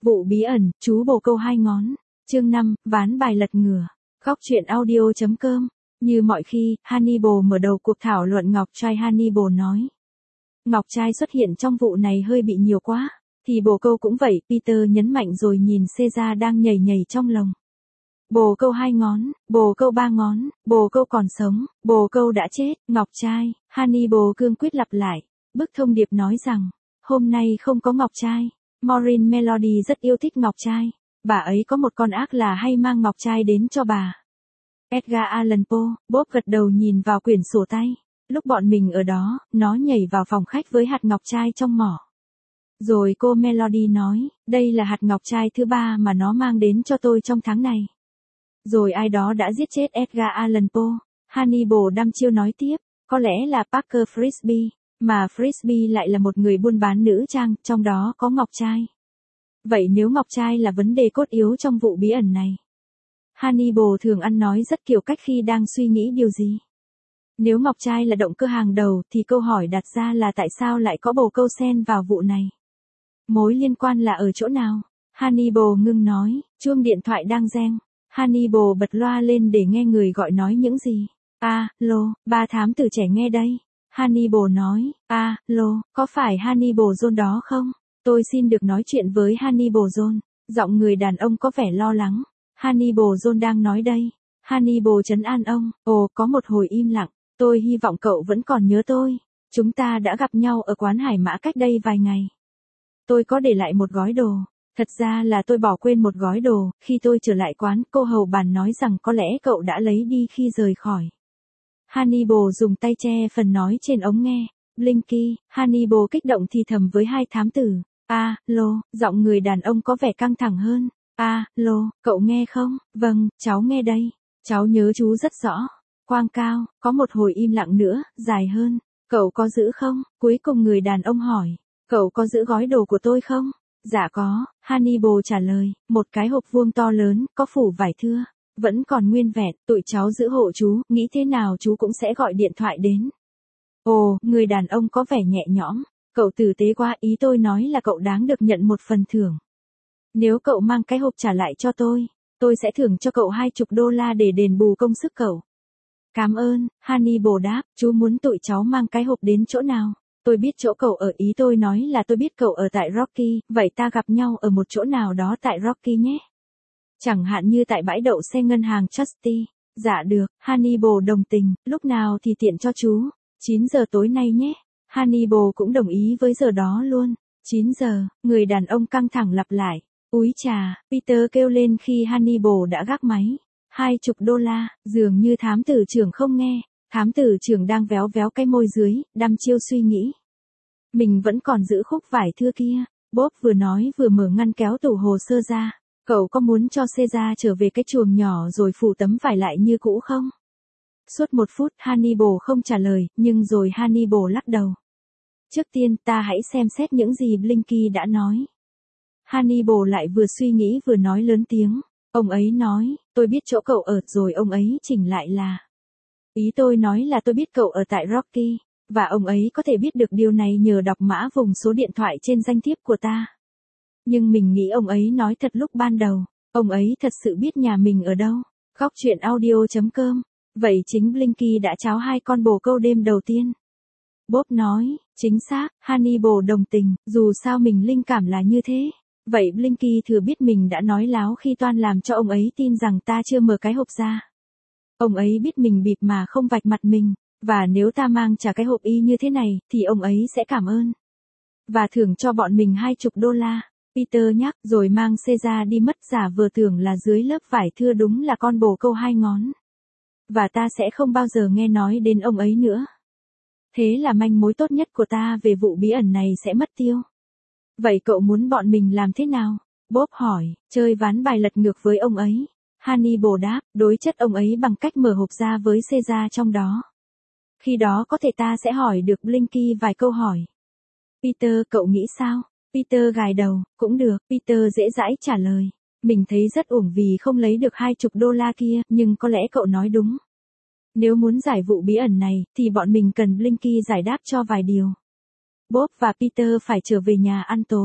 Vụ bí ẩn, chú bồ câu hai ngón. Chương 5, ván bài lật ngửa. Góc truyện audio.com. Như mọi khi, Hannibal mở đầu cuộc thảo luận ngọc trai. Hannibal nói. Ngọc trai xuất hiện trong vụ này hơi bị nhiều quá. Thì bồ câu cũng vậy, Peter nhấn mạnh rồi nhìn Caesar đang nhảy nhảy trong lồng. Bồ câu hai ngón, bồ câu ba ngón, bồ câu còn sống, bồ câu đã chết, ngọc trai. Hannibal cương quyết lặp lại. Bức thông điệp nói rằng, hôm nay không có ngọc trai. Maureen Melody rất yêu thích ngọc trai. Bà ấy có một con ác là hay mang ngọc trai đến cho bà. Edgar Allan Poe. Bob gật đầu nhìn vào quyển sổ tay. Lúc bọn mình ở đó, nó nhảy vào phòng khách với hạt ngọc trai trong mỏ. Rồi cô Melody nói, đây là hạt ngọc trai thứ 3 mà nó mang đến cho tôi trong tháng này. Rồi ai đó đã giết chết Edgar Allan Poe. Hannibal đăm chiêu nói tiếp, có lẽ là Parker Frisbee, mà Frisbee lại là một người buôn bán nữ trang, trong đó có ngọc trai. Vậy nếu ngọc trai là vấn đề cốt yếu trong vụ bí ẩn này? Hannibal thường ăn nói rất kiểu cách khi đang suy nghĩ điều gì. Nếu ngọc trai là động cơ hàng đầu thì câu hỏi đặt ra là tại sao lại có bồ câu xen vào vụ này? Mối liên quan là ở chỗ nào? Hannibal ngưng nói, chuông điện thoại đang reng. Hannibal bật loa lên để nghe người gọi nói những gì. Alo, ba thám tử trẻ nghe đây. Hannibal nói, alo, có phải Hannibal John đó không? Tôi xin được nói chuyện với Hannibal John. Giọng người đàn ông có vẻ lo lắng. Hannibal John đang nói đây. Hannibal trấn an ông. Ồ, có một hồi im lặng. Tôi hy vọng cậu vẫn còn nhớ tôi. Chúng ta đã gặp nhau ở quán Hải Mã cách đây vài ngày. Tôi có để lại một gói đồ. Thật ra là tôi bỏ quên một gói đồ. Khi tôi trở lại quán, cô hầu bàn nói rằng có lẽ cậu đã lấy đi khi rời khỏi. Hannibal dùng tay che phần nói trên ống nghe. Blinky. Hannibal kích động thì thầm với hai thám tử. Alo, giọng người đàn ông có vẻ căng thẳng hơn. Alo, cậu nghe không? Vâng, cháu nghe đây. Cháu nhớ chú rất rõ. Quang cao, có một hồi im lặng nữa, dài hơn. Cậu có giữ không? Cuối cùng người đàn ông hỏi. Cậu có giữ gói đồ của tôi không? Dạ có, Hannibal trả lời. Một cái hộp vuông to lớn, có phủ vải thưa. Vẫn còn nguyên vẹn, tụi cháu giữ hộ chú, nghĩ thế nào chú cũng sẽ gọi điện thoại đến. Ồ, người đàn ông có vẻ nhẹ nhõm. Cậu tử tế quá, ý tôi nói là cậu đáng được nhận một phần thưởng. Nếu cậu mang cái hộp trả lại cho tôi sẽ thưởng cho cậu $20 để đền bù công sức cậu. Cảm ơn, Hannibal đáp, chú muốn tụi cháu mang cái hộp đến chỗ nào? Tôi biết chỗ cậu ở, ý tôi nói là tôi biết cậu ở tại Rocky, vậy ta gặp nhau ở một chỗ nào đó tại Rocky nhé. Chẳng hạn như tại bãi đậu xe ngân hàng Trusty. Dạ được, Hannibal đồng tình, lúc nào thì tiện cho chú. 9 giờ tối nay nhé. Hannibal cũng đồng ý với giờ đó luôn. 9 giờ, người đàn ông căng thẳng lặp lại. Úi chà, Peter kêu lên khi Hannibal đã gác máy. $20, dường như thám tử trưởng không nghe. Thám tử trưởng đang véo véo cái môi dưới, đăm chiêu suy nghĩ. Mình vẫn còn giữ khúc vải thưa kia. Bob vừa nói vừa mở ngăn kéo tủ hồ sơ ra. Cậu có muốn cho Caesar trở về cái chuồng nhỏ rồi phủ tấm vải lại như cũ không? Suốt 1 phút Hannibal không trả lời, nhưng rồi Hannibal lắc đầu. Trước tiên ta hãy xem xét những gì Blinky đã nói. Hannibal lại vừa suy nghĩ vừa nói lớn tiếng. Ông ấy nói, tôi biết chỗ cậu ở, rồi ông ấy chỉnh lại là. Ý tôi nói là tôi biết cậu ở tại Rocky, và ông ấy có thể biết được điều này nhờ đọc mã vùng số điện thoại trên danh thiếp của ta. Nhưng mình nghĩ ông ấy nói thật lúc ban đầu, ông ấy thật sự biết nhà mình ở đâu. Góc truyện audio.com. Vậy chính Blinky đã tráo 2 con bồ câu đêm đầu tiên. Bob nói, chính xác, Hannibal đồng tình, dù sao mình linh cảm là như thế. Vậy Blinky thừa biết mình đã nói láo khi toan làm cho ông ấy tin rằng ta chưa mở cái hộp ra. Ông ấy biết mình bịp mà không vạch mặt mình, và nếu ta mang trả cái hộp y như thế này, thì ông ấy sẽ cảm ơn. Và thưởng cho bọn mình $20. Peter nhắc, rồi mang Caesar đi mất, giả vờ tưởng là dưới lớp vải thưa đúng là con bồ câu 2 ngón. Và ta sẽ không bao giờ nghe nói đến ông ấy nữa. Thế là manh mối tốt nhất của ta về vụ bí ẩn này sẽ mất tiêu. Vậy cậu muốn bọn mình làm thế nào? Bob hỏi, chơi ván bài lật ngược với ông ấy. Hannibal đáp, đối chất ông ấy bằng cách mở hộp ra với Caesar trong đó. Khi đó có thể ta sẽ hỏi được Blinky vài câu hỏi. Peter, cậu nghĩ sao? Peter gài đầu, cũng được, Peter dễ dãi trả lời. Mình thấy rất uổng vì không lấy được $20 kia, nhưng có lẽ cậu nói đúng. Nếu muốn giải vụ bí ẩn này, thì bọn mình cần Blinky giải đáp cho vài điều. Bob và Peter phải trở về nhà ăn tối.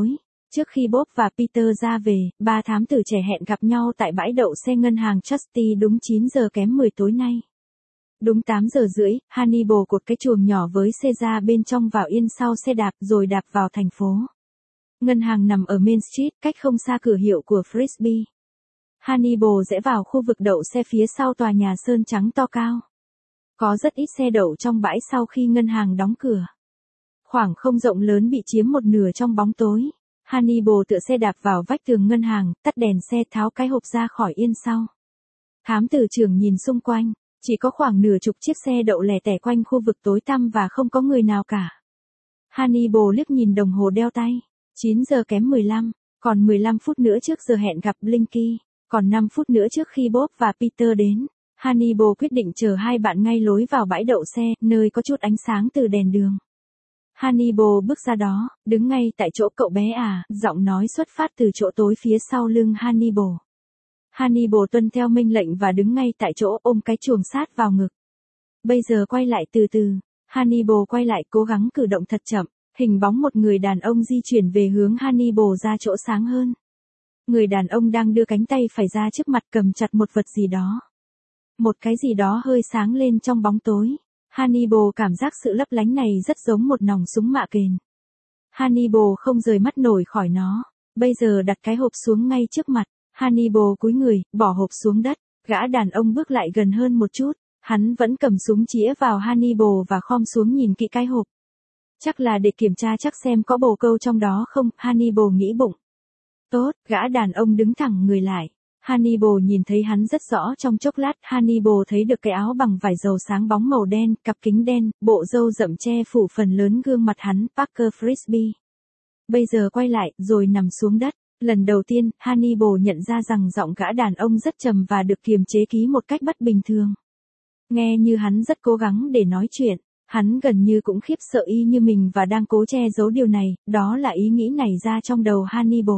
Trước khi Bob và Peter ra về, ba thám tử trẻ hẹn gặp nhau tại bãi đậu xe ngân hàng Trusty đúng 9 giờ kém 10 tối nay. Đúng 8 giờ rưỡi, Hannibal cột cái chuồng nhỏ với Caesar bên trong vào yên sau xe đạp rồi đạp vào thành phố. Ngân hàng nằm ở Main Street, cách không xa cửa hiệu của Frisbee. Hannibal rẽ vào khu vực đậu xe phía sau tòa nhà sơn trắng to cao. Có rất ít xe đậu trong bãi sau khi ngân hàng đóng cửa. Khoảng không rộng lớn bị chiếm một nửa trong bóng tối. Hannibal tựa xe đạp vào vách tường ngân hàng, tắt đèn xe tháo cái hộp ra khỏi yên sau. Thám tử trưởng nhìn xung quanh, chỉ có khoảng nửa chục chiếc xe đậu lẻ tẻ quanh khu vực tối tăm và không có người nào cả. Hannibal liếc nhìn đồng hồ đeo tay. 9 giờ kém 15, còn 15 phút nữa trước giờ hẹn gặp Blinky, còn 5 phút nữa trước khi Bob và Peter đến. Hannibal quyết định chờ hai bạn ngay lối vào bãi đậu xe, nơi có chút ánh sáng từ đèn đường. Hannibal bước ra đó, đứng ngay tại chỗ cậu bé à, giọng nói xuất phát từ chỗ tối phía sau lưng Hannibal. Hannibal tuân theo mệnh lệnh và đứng ngay tại chỗ ôm cái chuồng sát vào ngực. Bây giờ quay lại từ từ. Hannibal quay lại cố gắng cử động thật chậm, hình bóng một người đàn ông di chuyển về hướng Hannibal ra chỗ sáng hơn. Người đàn ông đang đưa cánh tay phải ra trước mặt cầm chặt một vật gì đó. Một cái gì đó hơi sáng lên trong bóng tối. Hannibal cảm giác sự lấp lánh này rất giống một nòng súng mạ kền. Hannibal không rời mắt nổi khỏi nó. Bây giờ đặt cái hộp xuống ngay trước mặt. Hannibal cúi người, bỏ hộp xuống đất. Gã đàn ông bước lại gần hơn một chút. Hắn vẫn cầm súng chĩa vào Hannibal và khom xuống nhìn kỹ cái hộp. Chắc là để kiểm tra chắc xem có bồ câu trong đó không, Hannibal nghĩ bụng. Tốt, gã đàn ông đứng thẳng người lại. Hannibal nhìn thấy hắn rất rõ trong chốc lát. Hannibal thấy được cái áo bằng vải dầu sáng bóng màu đen, cặp kính đen, bộ râu rậm che phủ phần lớn gương mặt hắn, Parker Frisbee. Bây giờ quay lại, rồi nằm xuống đất. Lần đầu tiên, Hannibal nhận ra rằng giọng gã đàn ông rất trầm và được kiềm chế ký một cách bất bình thường. Nghe như hắn rất cố gắng để nói chuyện. Hắn gần như cũng khiếp sợ y như mình và đang cố che giấu điều này, đó là ý nghĩ nảy ra trong đầu Hannibal.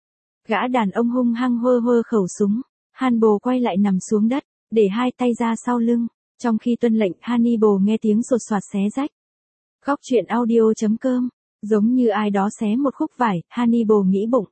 Gã đàn ông hung hăng hơ khẩu súng. Hannibal quay lại nằm xuống đất, để hai tay ra sau lưng. Trong khi tuân lệnh, Hannibal nghe tiếng sột soạt xé rách. Góc truyện audio.com. Giống như ai đó xé một khúc vải, Hannibal nghĩ bụng.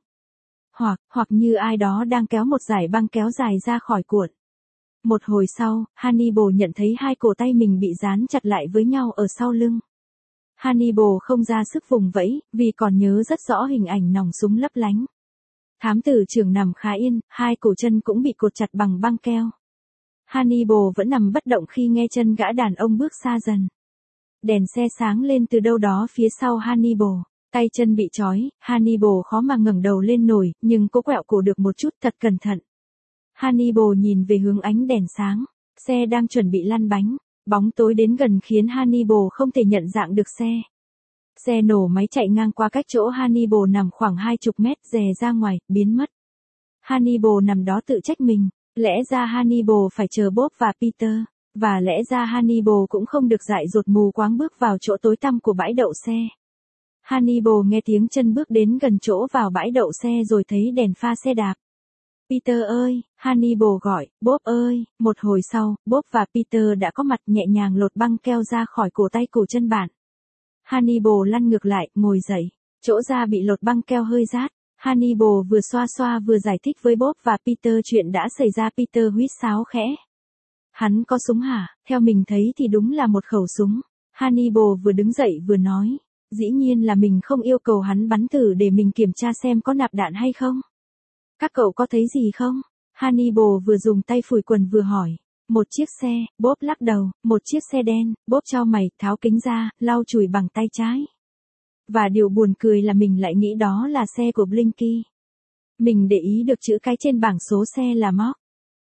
Hoặc như ai đó đang kéo một dải băng kéo dài ra khỏi cuộn. Một hồi sau, Hannibal nhận thấy hai cổ tay mình bị dán chặt lại với nhau ở sau lưng. Hannibal không ra sức vùng vẫy, vì còn nhớ rất rõ hình ảnh nòng súng lấp lánh. Thám tử trưởng nằm khá yên, hai cổ chân cũng bị cột chặt bằng băng keo. Hannibal vẫn nằm bất động khi nghe chân gã đàn ông bước xa dần. Đèn xe sáng lên từ đâu đó phía sau Hannibal. Tay chân bị trói, Hannibal khó mà ngẩng đầu lên nổi, nhưng cố quẹo cổ được một chút thật cẩn thận. Hannibal nhìn về hướng ánh đèn sáng. Xe đang chuẩn bị lăn bánh. Bóng tối đến gần khiến Hannibal không thể nhận dạng được xe. Xe nổ máy chạy ngang qua cách chỗ Hannibal nằm khoảng 20 mét, rè ra ngoài, biến mất. Hannibal nằm đó tự trách mình. Lẽ ra Hannibal phải chờ Bob và Peter. Và lẽ ra Hannibal cũng không được dại dột mù quáng bước vào chỗ tối tăm của bãi đậu xe. Hannibal nghe tiếng chân bước đến gần chỗ vào bãi đậu xe rồi thấy đèn pha xe đạp. Peter ơi, Hannibal gọi, Bob ơi. Một hồi sau, Bob và Peter đã có mặt nhẹ nhàng lột băng keo ra khỏi cổ tay cổ chân bạn. Hannibal lăn ngược lại, ngồi dậy. Chỗ da bị lột băng keo hơi rát. Hannibal vừa xoa xoa vừa giải thích với Bob và Peter chuyện đã xảy ra. Peter huýt sáo khẽ. Hắn có súng hả? Theo mình thấy thì đúng là một khẩu súng. Hannibal vừa đứng dậy vừa nói. Dĩ nhiên là mình không yêu cầu hắn bắn thử để mình kiểm tra xem có nạp đạn hay không. Các cậu có thấy gì không? Hannibal vừa dùng tay phủi quần vừa hỏi. Một chiếc xe, Bob lắc đầu. Một chiếc xe đen, Bob chau mày, tháo kính ra, lau chùi bằng tay trái. Và điều buồn cười là mình lại nghĩ đó là xe của Blinky. Mình để ý được chữ cái trên bảng số xe là Mock.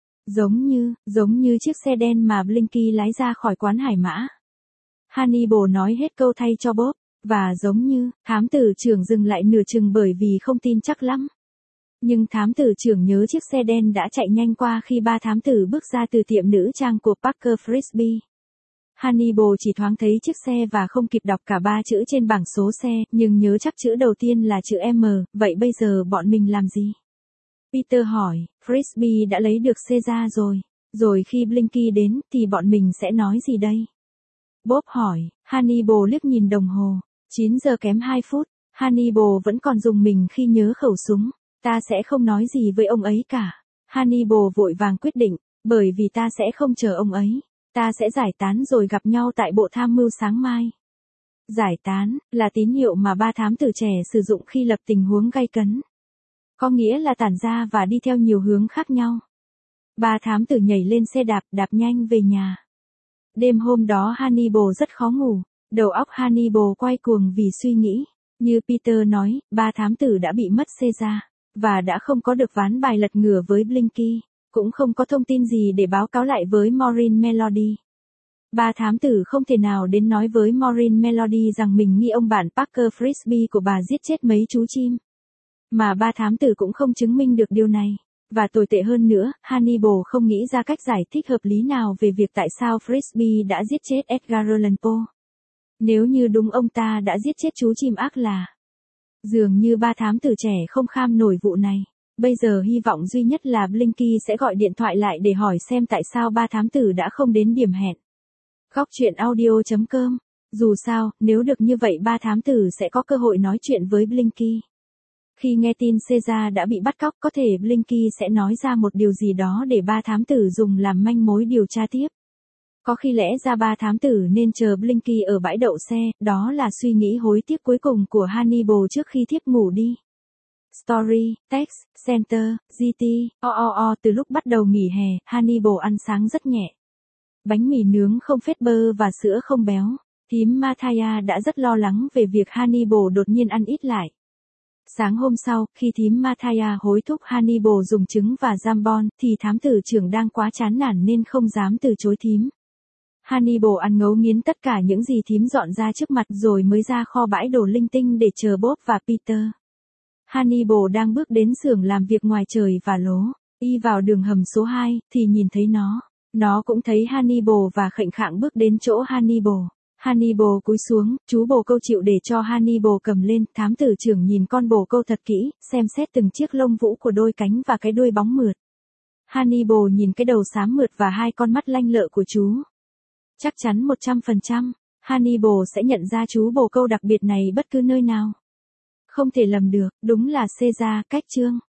Giống như chiếc xe đen mà Blinky lái ra khỏi quán Hải Mã. Hannibal nói hết câu thay cho Bob. Và giống như, thám tử trưởng dừng lại nửa chừng bởi vì không tin chắc lắm. Nhưng thám tử trưởng nhớ chiếc xe đen đã chạy nhanh qua khi ba thám tử bước ra từ tiệm nữ trang của Parker Frisbee. Hannibal chỉ thoáng thấy chiếc xe và không kịp đọc cả ba chữ trên bảng số xe, nhưng nhớ chắc chữ đầu tiên là chữ M, vậy bây giờ bọn mình làm gì? Peter hỏi, Frisbee đã lấy được Caesar rồi. Rồi khi Blinky đến thì bọn mình sẽ nói gì đây? Bob hỏi, Hannibal liếc nhìn đồng hồ. 9 giờ kém 2 phút. Hannibal vẫn còn dùng mình khi nhớ khẩu súng. Ta sẽ không nói gì với ông ấy cả. Hannibal vội vàng quyết định, bởi vì ta sẽ không chờ ông ấy. Ta sẽ giải tán rồi gặp nhau tại bộ tham mưu sáng mai. Giải tán, là tín hiệu mà ba thám tử trẻ sử dụng khi lập tình huống gay cấn. Có nghĩa là tản ra và đi theo nhiều hướng khác nhau. Ba thám tử nhảy lên xe đạp nhanh về nhà. Đêm hôm đó Hannibal rất khó ngủ, đầu óc Hannibal quay cuồng vì suy nghĩ. Như Peter nói, ba thám tử đã bị mất Caesar, và đã không có được ván bài lật ngửa với Blinky, cũng không có thông tin gì để báo cáo lại với Maureen Melody. Ba thám tử không thể nào đến nói với Maureen Melody rằng mình nghi ông bạn Parker Frisbee của bà giết chết mấy chú chim. Mà ba thám tử cũng không chứng minh được điều này. Và tồi tệ hơn nữa, Hannibal không nghĩ ra cách giải thích hợp lý nào về việc tại sao Frisbee đã giết chết Edgar Allan Poe. Nếu như đúng ông ta đã giết chết chú chim ác là. Dường như ba thám tử trẻ không kham nổi vụ này. Bây giờ hy vọng duy nhất là Blinky sẽ gọi điện thoại lại để hỏi xem tại sao ba thám tử đã không đến điểm hẹn. Góc truyện audio.com. Dù sao, nếu được như vậy ba thám tử sẽ có cơ hội nói chuyện với Blinky. Khi nghe tin Caesar đã bị bắt cóc, có thể Blinky sẽ nói ra một điều gì đó để ba thám tử dùng làm manh mối điều tra tiếp. Có khi lẽ ra ba thám tử nên chờ Blinky ở bãi đậu xe, đó là suy nghĩ hối tiếc cuối cùng của Hannibal trước khi thiếp ngủ đi. Story, text, center, GT, từ lúc bắt đầu nghỉ hè, Hannibal ăn sáng rất nhẹ. Bánh mì nướng không phết bơ và sữa không béo. Thím Mathia đã rất lo lắng về việc Hannibal đột nhiên ăn ít lại. Sáng hôm sau, khi thím Mathia hối thúc Hannibal dùng trứng và jambon, thì thám tử trưởng đang quá chán nản nên không dám từ chối thím. Hannibal ăn ngấu nghiến tất cả những gì thím dọn ra trước mặt rồi mới ra kho bãi đồ linh tinh để chờ Bob và Peter. Hannibal đang bước đến xưởng làm việc ngoài trời và lố, y vào đường hầm số 2, thì nhìn thấy nó. Nó cũng thấy Hannibal và khệnh khạng bước đến chỗ Hannibal. Hannibal cúi xuống, chú bồ câu chịu để cho Hannibal cầm lên, thám tử trưởng nhìn con bồ câu thật kỹ, xem xét từng chiếc lông vũ của đôi cánh và cái đuôi bóng mượt. Hannibal nhìn cái đầu xám mượt và hai con mắt lanh lợ của chú. Chắc chắn 100%, Hannibal sẽ nhận ra chú bồ câu đặc biệt này bất cứ nơi nào. Không thể lầm được, đúng là Caesar, cách chương.